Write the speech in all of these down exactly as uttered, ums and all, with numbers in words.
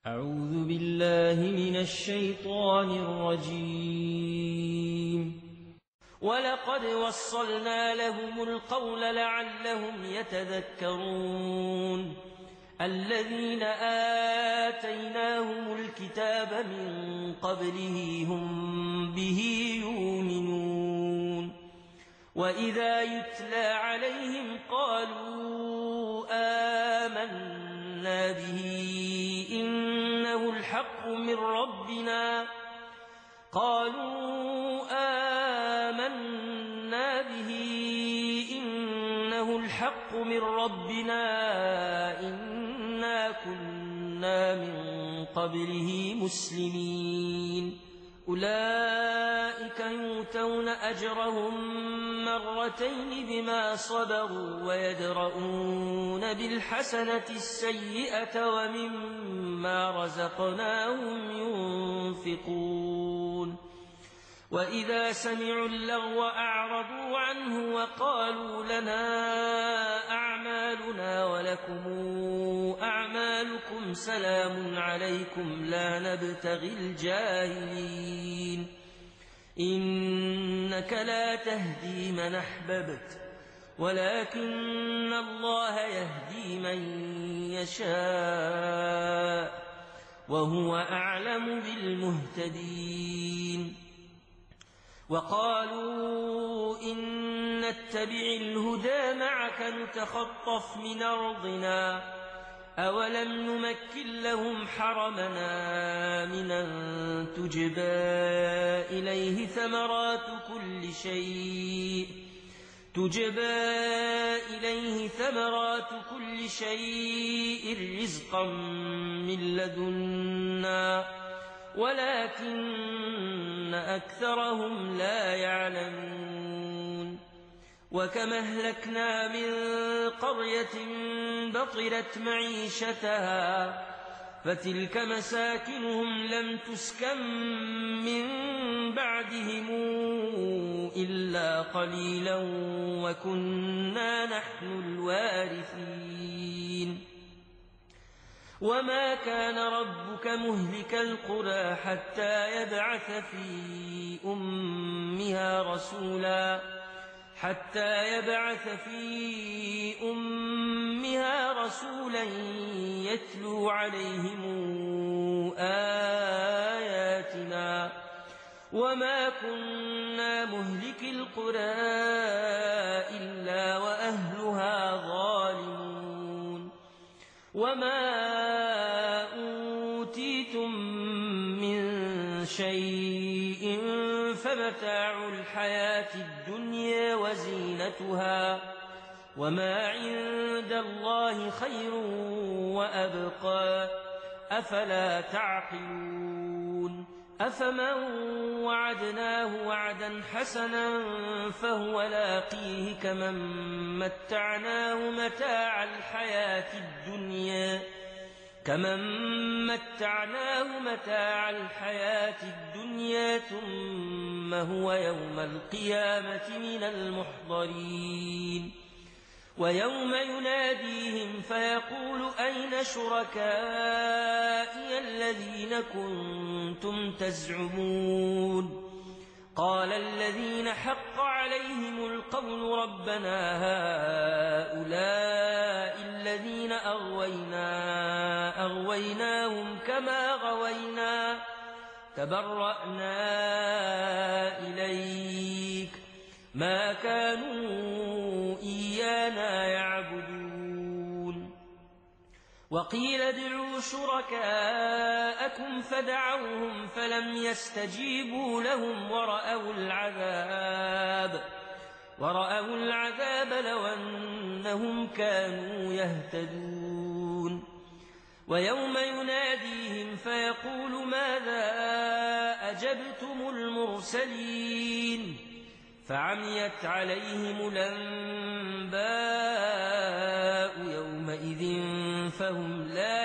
أعوذ بالله من الشيطان الرجيم. ولقد وصلنا لهم القول لعلهم يتذكرون. الذين آتيناهم الكتاب من قبله هم به يؤمنون. وإذا يتلى عليهم قالوا آمنا به إنه الحق من ربنا قالوا آمنا به إنه الحق من ربنا إنا كنا من قبله مسلمين. أولئك يؤتون أجرهم مرتين بما صبروا ويدرؤون بالحسنة السيئة ومما رزقناهم ينفقون. وإذا سمعوا اللغو أعرضوا عنه وقالوا لنا أعمالنا ولكم أعمالكم سلام عليكم لا نبتغي الجاهلين. إنك لا تهدي من أحببت ولكن الله يهدي من يشاء وهو أعلم بالمهتدين. وقالوا إن نتبع الهدى معك نتخطف من أرضنا أولم نمكن لهم حرمنا آمنا تجبى إليه ثمرات كل شيء تجبى إليه ثمرات كل شيء رزقا من لدنا ولكن أكثرهم لا يعلمون. وكم أهلكنا من قرية بطرت معيشتها فتلك مساكنهم لم تسكن من بعدهم إلا قليلا وكنا نحن الوارثين. وما كان ربك مهلك القرى حتى يبعث في أمها رسولا حتى يبعث في أمها رسولا يتلو عليهم آياتنا وما كنا مهلك القرى إلا وأهلها ظالمون. وما أوتيتم من شيء فمتاع الحياة الدنيا وزينتها وما عند الله خير وأبقى أفلا تعقلون. أفمن وعدناه وعدا حسنا فهو لاقيه كمن متعناه متاع الحياة الدنيا كمن متعناه متاع الحياة الدنيا ثم هو يوم القيامة من المحضرين. ويوم يناديهم فيقول أين شركائي الذين كنتم تزعمون قال الذين حق عليهم القول ربنا هؤلاء الذين أغوينا أغويناهم كما غوينا تبرأنا إليك ما كانوا إيانا يعبدون. وقيل ادعوا شركاءكم فدعوهم فلم يستجيبوا لهم ورأوا العذاب ورأوا العذاب لو أنهم كانوا يهتدون. ويوم يناديهم فيقول ماذا أجبتم المرسلين فعميت عليهم الأنباء يومئذ فهم لا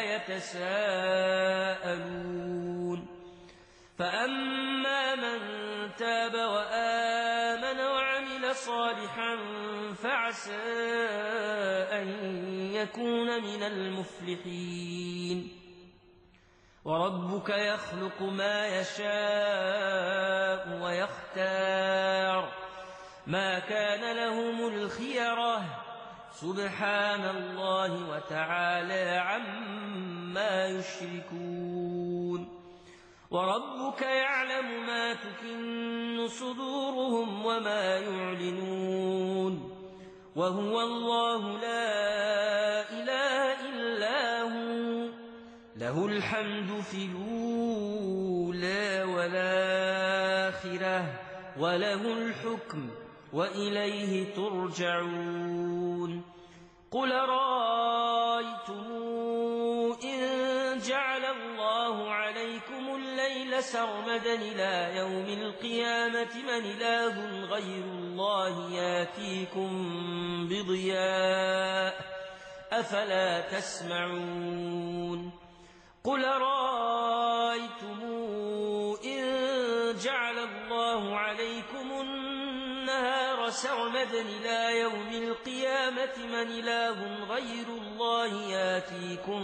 يتساءلون. فأما من تاب وآمن وعمل صالحا فعسى أن يكون من المفلحين. وربك يخلق ما يشاء ويختار ما كان لهم الخيرة سبحان الله وتعالى عما يشركون وربك يعلم ما تكن صدورهم وما يعلنون وهو الله لا إله إلا هو له الحمد في الأولى والآخرة وله الحكم وإليه ترجعون قل رأيتم إن جعل الله عليكم الليل سرمدا إلى يوم القيامة من إله غير الله ياتيكم بضياء أفلا تسمعون قل رأيتم إن جعل الله عليكم النهار سرمدا إلى يوم القيامة من إله غير الله ياتيكم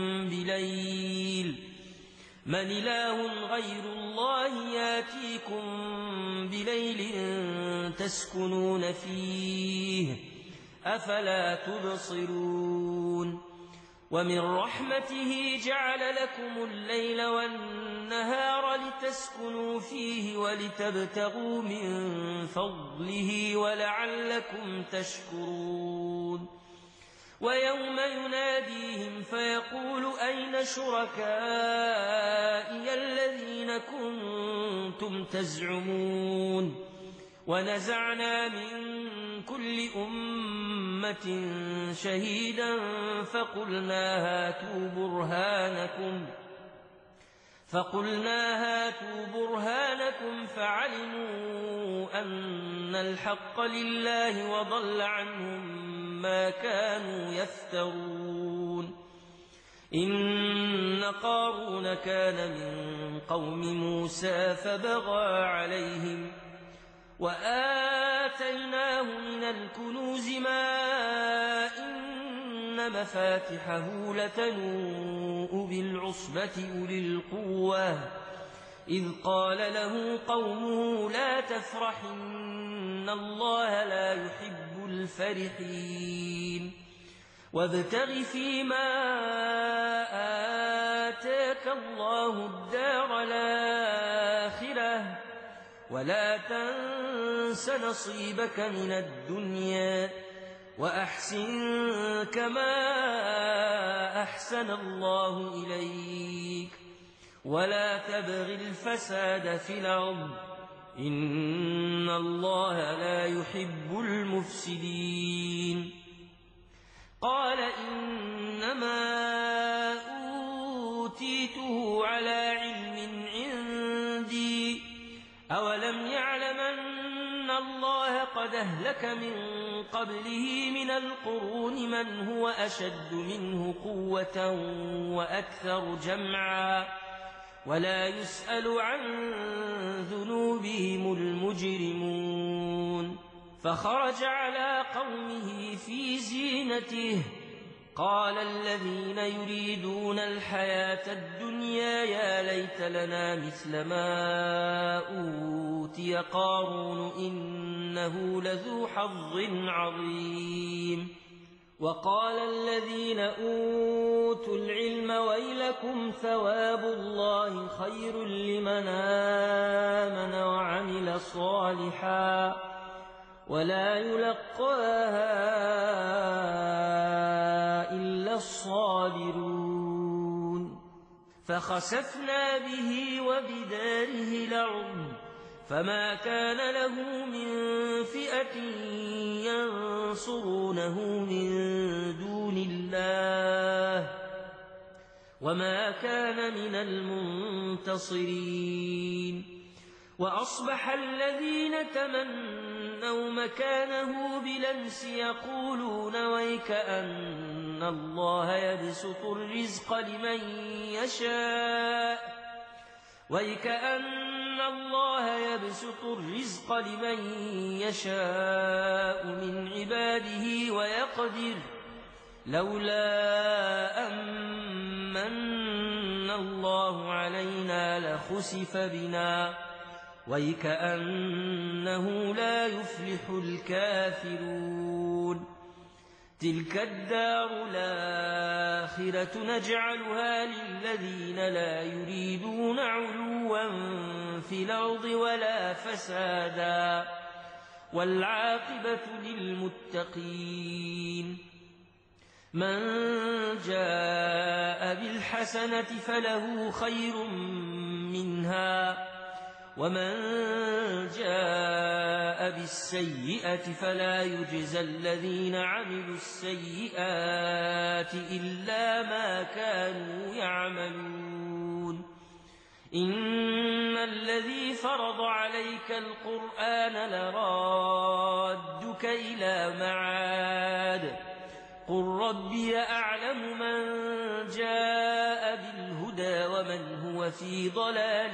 بليل من إله غير الله ياتيكم بليل تسكنون فيه أفلا تبصرون ومن رحمته جعل لكم الليل والنهار لتسكنوا فيه ولتبتغوا من فضله ولعلكم تشكرون ويوم يناديهم فيقول أين شركائي الذين كنتم تزعمون ونزعنا من كل أمة شهيدا فقلنا هاتوا برهانكم فقلنا هاتوا برهانكم فعلموا أن الحق لله وضل عنهم ما كانوا يفترون إن قارون كان من قوم موسى فبغى عليهم وآتيناه من الكنوز ما إن مفاتحه لتنوء بالعصبة أولي القوة إذ قال له قومه لا تفرح إن الله لا يحب الفرحين وابتغ فيما آتاك الله الدار الآخرة ولا تنس نصيبك من الدنيا وأحسن كما أحسن الله إليك ولا تبغ الفساد في الأرض إن الله لا يحب المفسدين قال إنما أوتيته على علم عندي أولم يعلم أن الله قد أهلك من قبله من القرون من هو أشد منه قوة وأكثر جمعا ولا يسأل عن ذنوبهم المجرمون فخرج على قومه في زينته قال الذين يريدون الحياة الدنيا يا ليت لنا مثل ما أوتي قارون إنه لذو حظ عظيم وقال الذين أوتوا العلم ويلكم ثواب الله خير لمن آمن وعمل صالحا ولا يلقاها إلا الصابرون فخسفنا به وبداره الأرض فما كان له من فئة ينصرونه من دون الله وما كان من المنتصرين وأصبح الذين تمنوا مكانه بالأمس يقولون ويكأن الله يبسط الرزق لمن يشاء ويكأن الله يبسط الرزق لمن يشاء من عباده ويقدر لولا أمن الله علينا لخسف بنا ويكأنه لا يفلح الكافرون تلك الدار الآخرة نجعلها للذين لا يريدون علوا في الأرض ولا فسادا والعاقبة للمتقين من جاء بالحسنة فله خير منها ومن جاء بالسيئة فلا يجزى الذين عملوا السيئات إلا ما كانوا يعملون إن الذي فرض عليك القرآن لرادك إلى معاد قل ربي أعلم من جاء بالهدى ومن هو في ضلال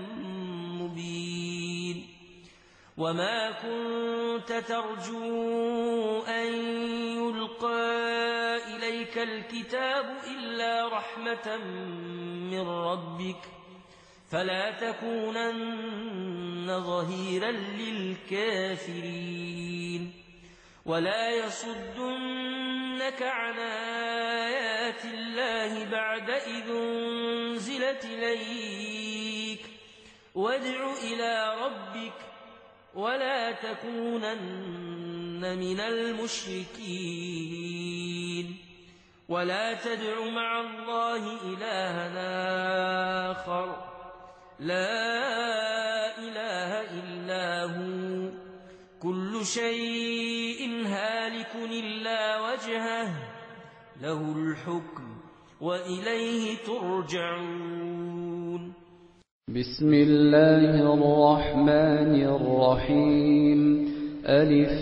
مبين وما كنت ترجو أن يلقى إليك الكتاب إلا رحمة من ربك فلا تكونن ظهيرا للكافرين ولا يصدنك عن آيات الله بعد إذ أنزلت إليك وادع إلى ربك ولا تكونن من المشركين ولا تدع مع الله إلها آخر لا إله إلا هو كل شيء هالك إلا وجهه له الحكم وإليه ترجعون بسم الله الرحمن الرحيم ألف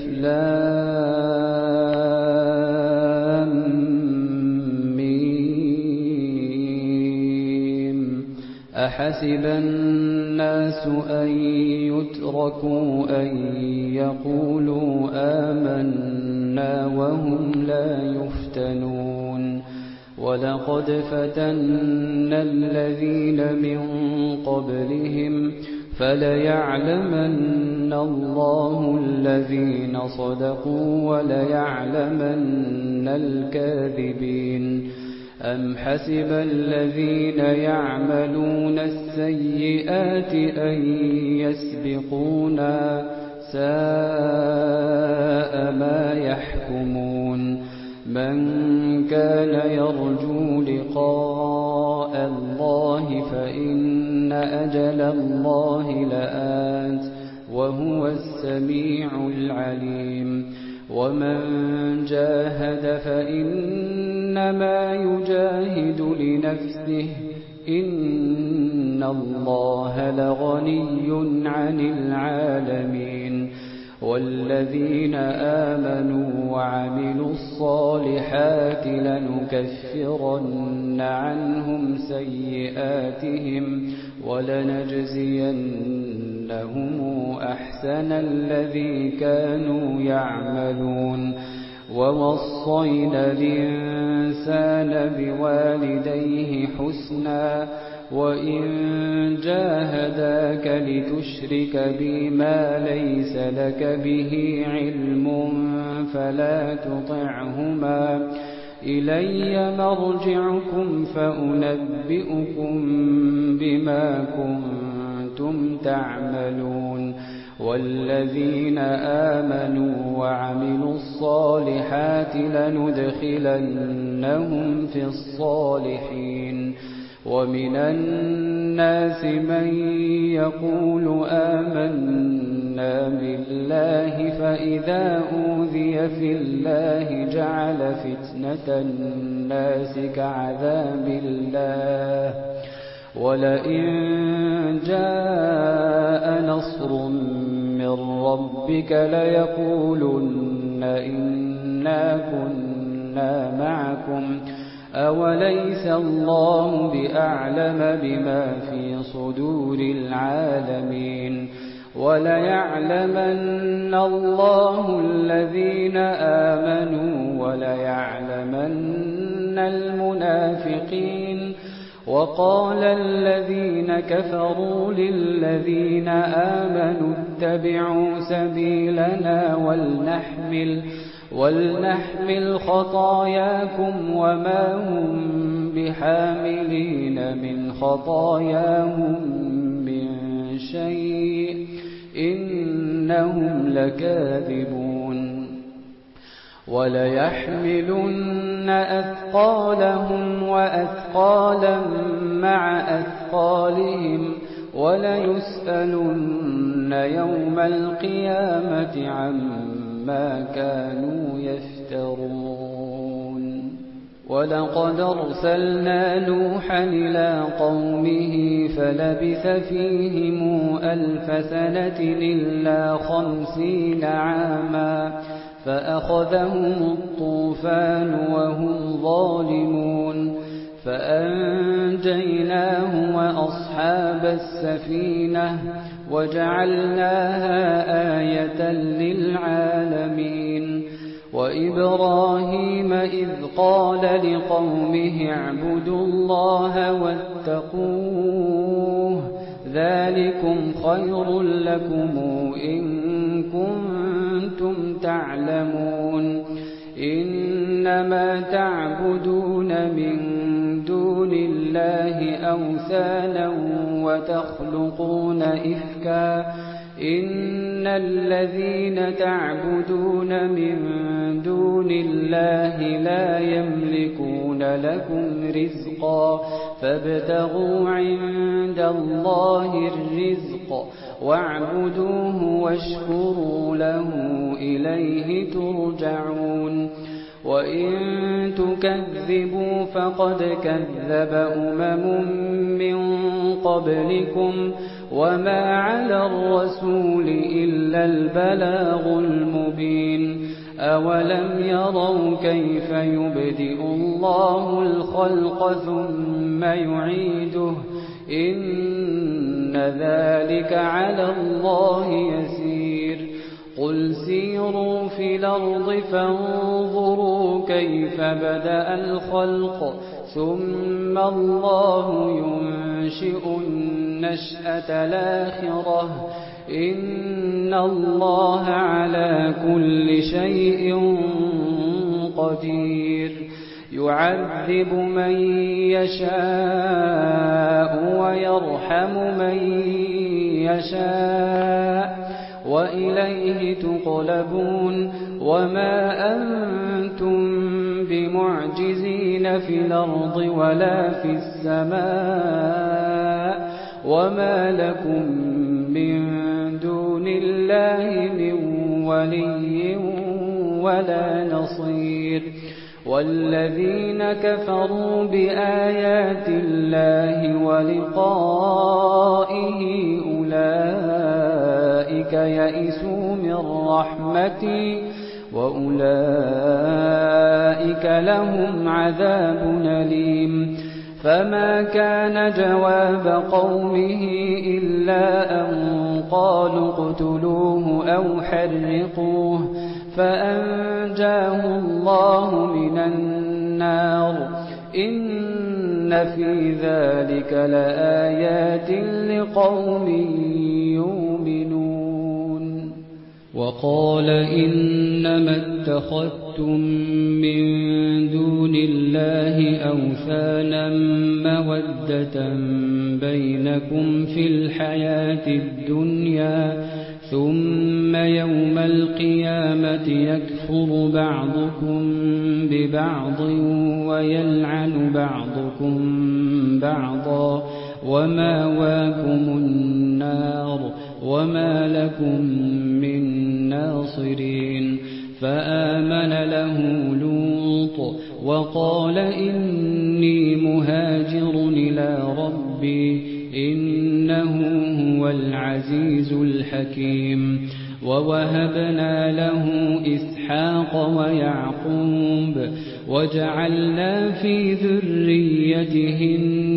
لام ميم أحسب الناس أن يتركوا أن يقولوا آمنا وهم لا يفتنون ولقد فتنا الذين من قبلهم فليعلمن الله الذين صدقوا وليعلمن الكاذبين أم حسب الذين يعملون السيئات أن يسبقونا ساء ما يحكمون من كان يرجو لقاء الله فإن أجل الله لآت وهو السميع العليم ومن جاهد فإنما يجاهد لنفسه إن الله لغني عن العالمين والذين آمنوا وعملوا الصالحات لنكفرن عنهم سيئاتهم ولنجزينهم أحسن الذي كانوا يعملون ووصينا الإنسان بوالديه حسنا وإن جاهداك لتشرك بي ما ليس لك به علم فلا تطعهما إلي مرجعكم فأنبئكم بما كنتم تعملون والذين آمنوا وعملوا الصالحات لندخلنهم في الصالحين ومن الناس من يقول آمنا بالله فإذا أوذي في الله جعل فتنة الناس كعذاب الله ولئن جاء نصر من ربك ليقولن إنا كنا معكم أوليس الله بأعلم بما في صدور العالمين وليعلمن الله الذين آمنوا وليعلمن المنافقين وقال الذين كفروا للذين آمنوا اتبعوا سبيلنا ولنحمل, ولنحمل خطاياكم وما هم بحاملين من خطاياهم من شيء إنهم لكاذبون وليحملن أثقالهم وأثقالا مع أثقالهم وليسألن يوم القيامة عما كانوا يفترون ولقد أرسلنا نوحا إلى قومه فلبث فيهم ألف سنة إلا خمسين عاما فأخذهم الطوفان وهم ظالمون فأنجيناه وأصحاب السفينة وجعلناها آية للعالمين وإبراهيم إذ قال لقومه اعبدوا الله واتقوه ذلكم خير لكم إن كنتم تعلمون إنما تعبدون من دون الله أوثانا وتخلقون إفكا إن الذين تعبدون من دون الله لا يملكون لكم رزقا فابتغوا عند الله الرزق واعبدوه واشكروا له إليه ترجعون وإن تكذبوا فقد كذب أمم من قبلكم وما على الرسول إلا البلاغ المبين أولم يروا كيف يبدئ الله الخلق ثم يعيده إن ذلك على الله يسير قل سيروا في الأرض فانظروا كيف بدأ الخلق ثم الله ينشئ النشأة الآخرة إن الله على كل شيء قدير يعذب من يشاء ويرحم من يشاء وإليه تقلبون وما أنتم بمعجزين في الأرض ولا في السماء وما لكم من دون الله من ولي ولا نصير والذين كفروا بآيات الله ولقائه أولئك يئسوا من رحمتي وأولئك لهم عذاب أليم فما كان جواب قومه إلا أن قالوا اقتلوه أو حرقوه فأنجاه الله من النار إن في ذلك لآيات لقوم يؤمنون وقال إنما اتخذتم من دون الله أوثانا مودة بينكم في الحياة الدنيا ثم يوم القيامة يكفر بعضكم ببعض ويلعن بعضكم بعضا ومأواكم النار وما لكم من ناصرين فآمن له لوط وقال إني مهاجر إلى ربي إنه هو العزيز الحكيم ووهبنا له إسحاق ويعقوب وجعلنا في ذريته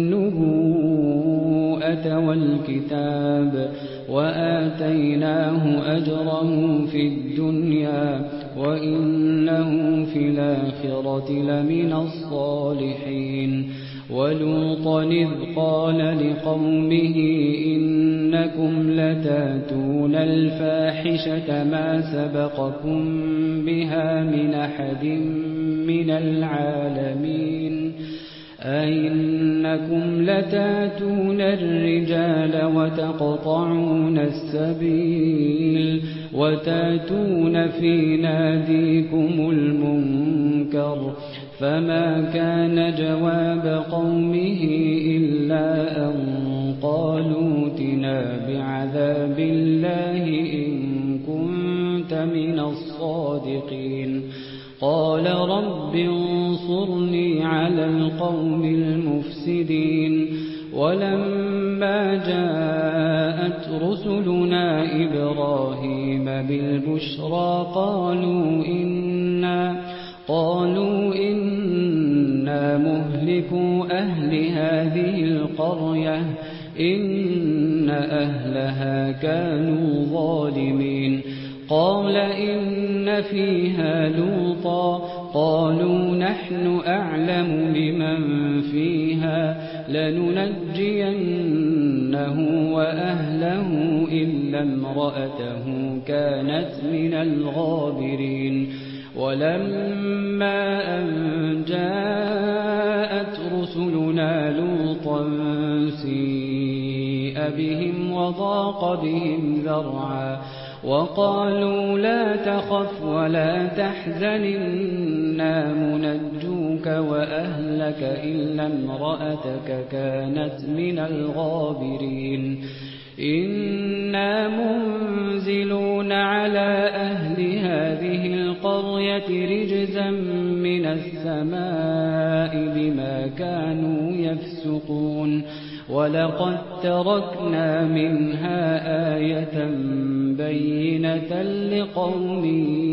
النبوءة والكتاب وآتيناه أجره في الدنيا وإنه في الآخرة لمن الصالحين ولوطا إذ قال لقومه إنكم لتاتون الفاحشة ما سبقكم بها من أحد من العالمين أئنكم لتاتون الرجال وتقطعون السبيل وتاتون في ناديكم المنكر فما كان جواب قومه إلا أن قالوا ائتنا بعذاب الله إن كنت من الصادقين قال رب انصرني على القوم المفسدين ولما جاءت رسلنا إبراهيم بالبشرى قالوا إنا قالوا إنا مهلكو أهل هذه القرية إن أهلها كانوا ظالمين قال إن فيها لوطا قالوا نحن أعلم بمن فيها لننجينه وأهله إلا امرأته كانت من الغابرين ولما أن جاءت رسلنا لوطا سيء بهم وضاق بهم ذرعا وقالوا لا تخف ولا تحزن إنا منجوك وأهلك إلا امرأتك كانت من الغابرين إنا منزلون على أهل هذه القرية رجزا من السماء بما كانوا يفسقون ولقد تركنا منها آية بينة لقوم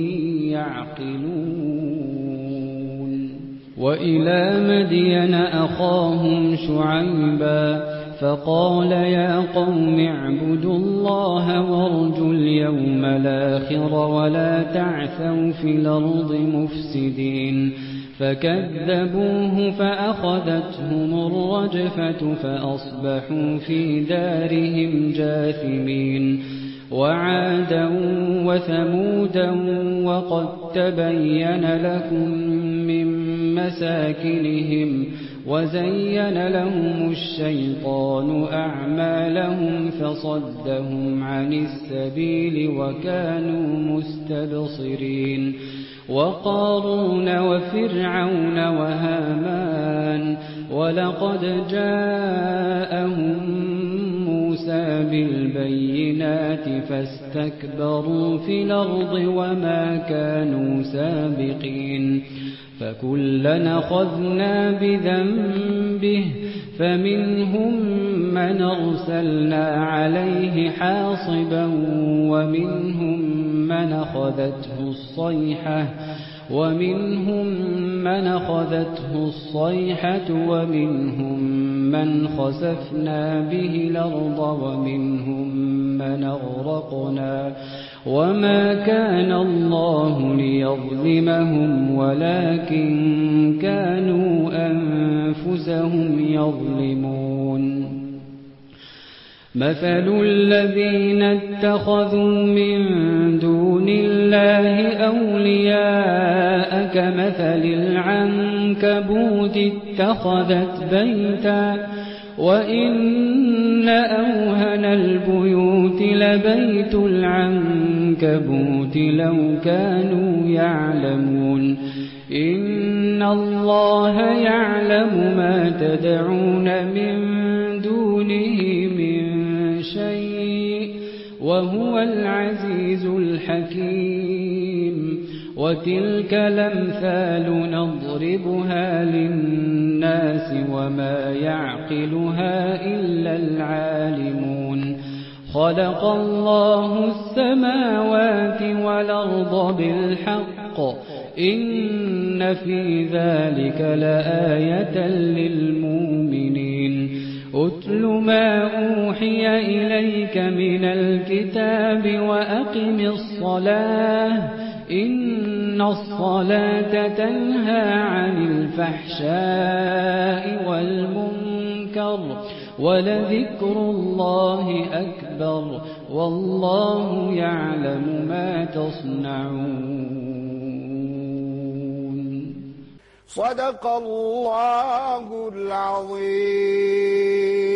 يعقلون وإلى مدين أخاهم شعيبا فقال يا قوم اعبدوا الله وارجوا اليوم الآخر ولا تعثوا في الأرض مفسدين فكذبوه فأخذتهم الرجفة فأصبحوا في دارهم جاثمين وعادا وثمودا وقد تبين لكم من مساكنهم وزين لهم الشيطان أعمالهم فصدهم عن السبيل وكانوا مستبصرين وقارون وفرعون وهامان ولقد جاءهم موسى بالبينات فاستكبروا في الأرض وما كانوا سابقين فكلنا أخذنا بذنبه فمنهم من أرسلنا عليه حاصبا ومنهم من أخذته الصيحة ومنهم من أخذته الصيحة ومنهم من خسفنا به الأرض ومنهم من أغرقنا وما كان الله ليظلمهم ولكن كانوا أنفسهم يظلمون مثل الذين اتخذوا من دون الله أولياء كمثل العنكبوت اتخذت بيتا وإن أوهن البيوت لبيت العنكبوت لو كانوا يعلمون إن الله يعلم ما تدعون من دونه من شيء وهو العزيز الحكيم وتلك الأمثال نضربها للناس وما يعقلها إلا العالمون خلق الله السماوات والأرض بالحق إن في ذلك لآية للمؤمنين أتل ما أوحي إليك من الكتاب وأقم الصلاة إن الصلاة تنهى عن الفحشاء والمنكر ولذكر الله أكبر والله يعلم ما تصنعون. صدق الله العظيم.